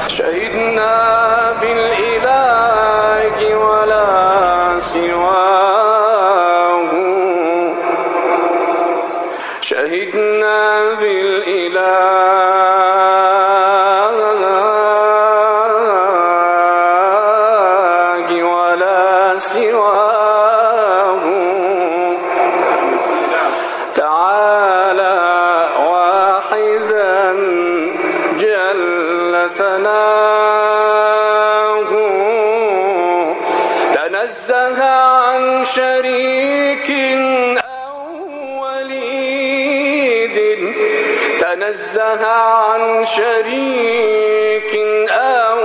شهدنا بالإله ولا سواه، شهدنا بالإله ولا سواه. تعالى واحدا جل ثناه، تنزه عن شريك أو وليد، تنزه عن شريك أو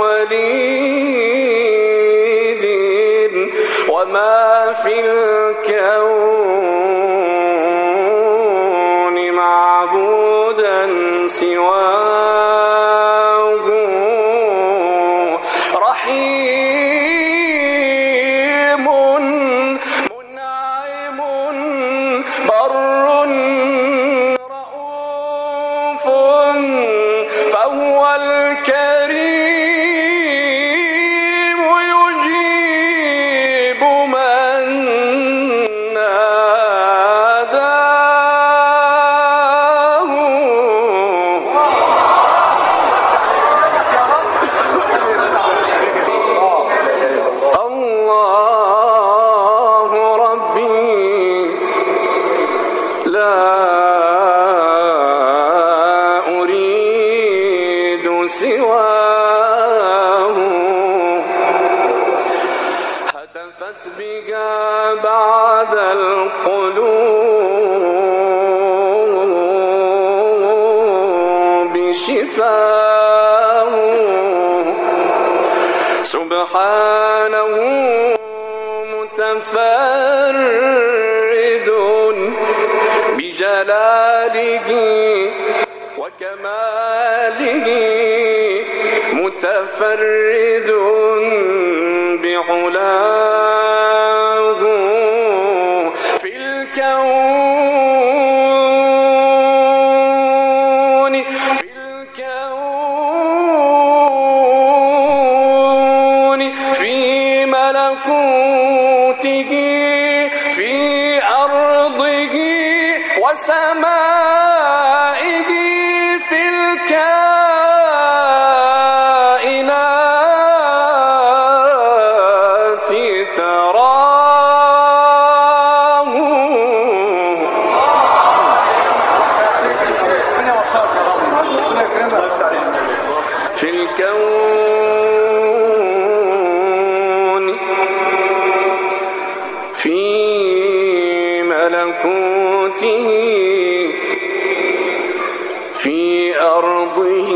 وليد، وما في الكون معبودا سواه. رحيم منعم بر رؤوف، فهو الكريم يجيب من ناداه. الله ربي لا أريد سواه، هتفت بها بعد القلوب شفاه. سبحانه متفرد بجلاله وكماله، متفرد بعلاه في الكون، في الكون، في ملكوته، في أرضه وسمائه، في الكائنات تراه. في الكون، في ملكوته، في أرضه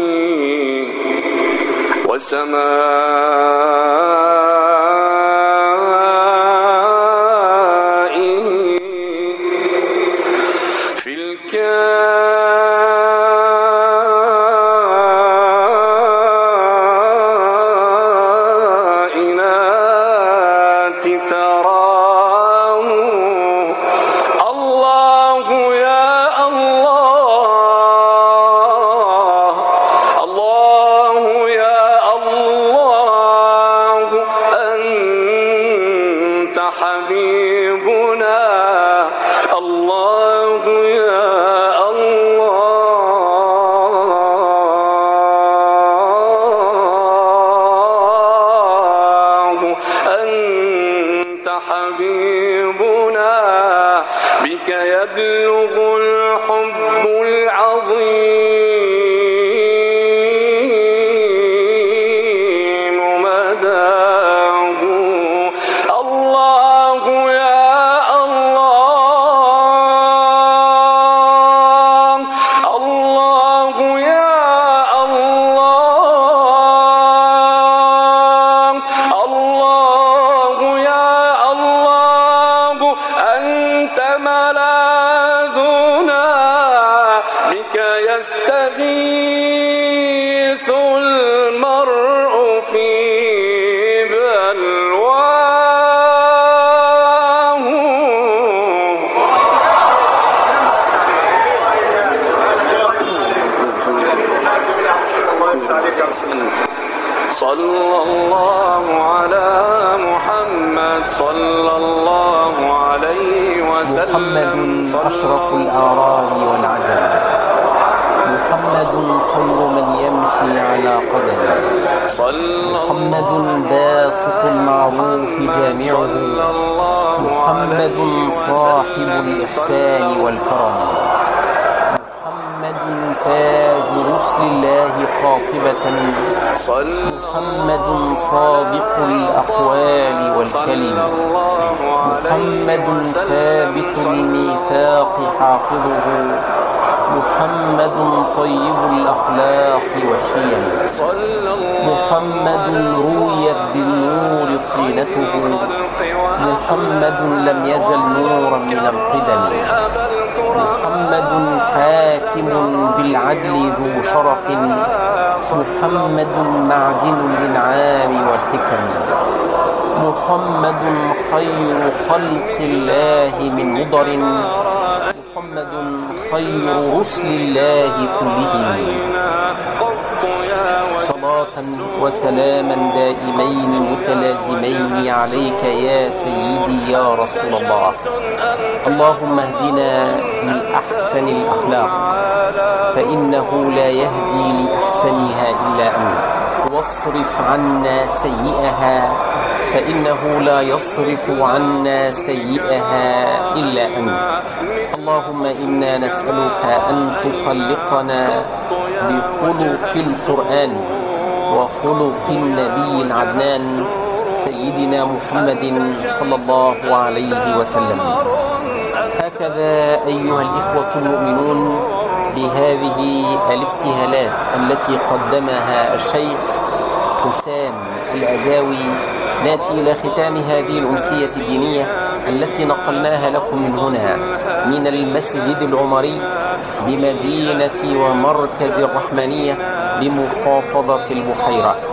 وسمائه، في الكائنات تراه. الله يا الله، الله يا الله، أنت حبيبنا. الله يا الله، أنت حبيبنا. بك يبلغ الحب العظيم مداه. الله يا الله، الله يا الله، الله يا الله، أنت ملاذنا. بك يستغيث المرء في بلواه. صلى الله على محمد صلى الله عليه وسلم. محمد أشرف الأعراب والعجم، محمد خير من يمشي على قدمه، محمد باسط المعروف جامعه، محمد صاحب الإحسان والكرم، محمد تاج رسل الله قاطبة، محمد صادق الأقوال والكلم، محمد ثابت الميثاق حافظه، محمد طيب الأخلاق والشيم، محمد رويت بالنور طينته، محمد لم يزل نورا من القدم، محمد حاكم بالعدل ذو شرف، محمد معدن الإنعام والحكم، محمد خير خلق الله من مضر، محمد خير رسل الله كلهم. صلاة وسلاما دائمين متلازمين عليك يا سيدي يا رسول الله. اللهم اهدنا لأحسن الأخلاق فإنه لا يهدي لأحسنها إلا أنت، واصرف عنا سيئها فإنه لا يصرف عنا سيئها إلا أنت. اللهم إنا نسألك أن تخلقنا بخلق القرآن وخلق النبي العدنان سيدنا محمد صلى الله عليه وسلم. هكذا أيها الإخوة المؤمنون بهذه الابتهالات التي قدمها الشيخ حسام الأجاوي ناتي إلى ختام هذه الأمسية الدينية التي نقلناها لكم من هنا من المسجد العمري بمدينة ومركز الرحمنية بمحافظة البحيرة.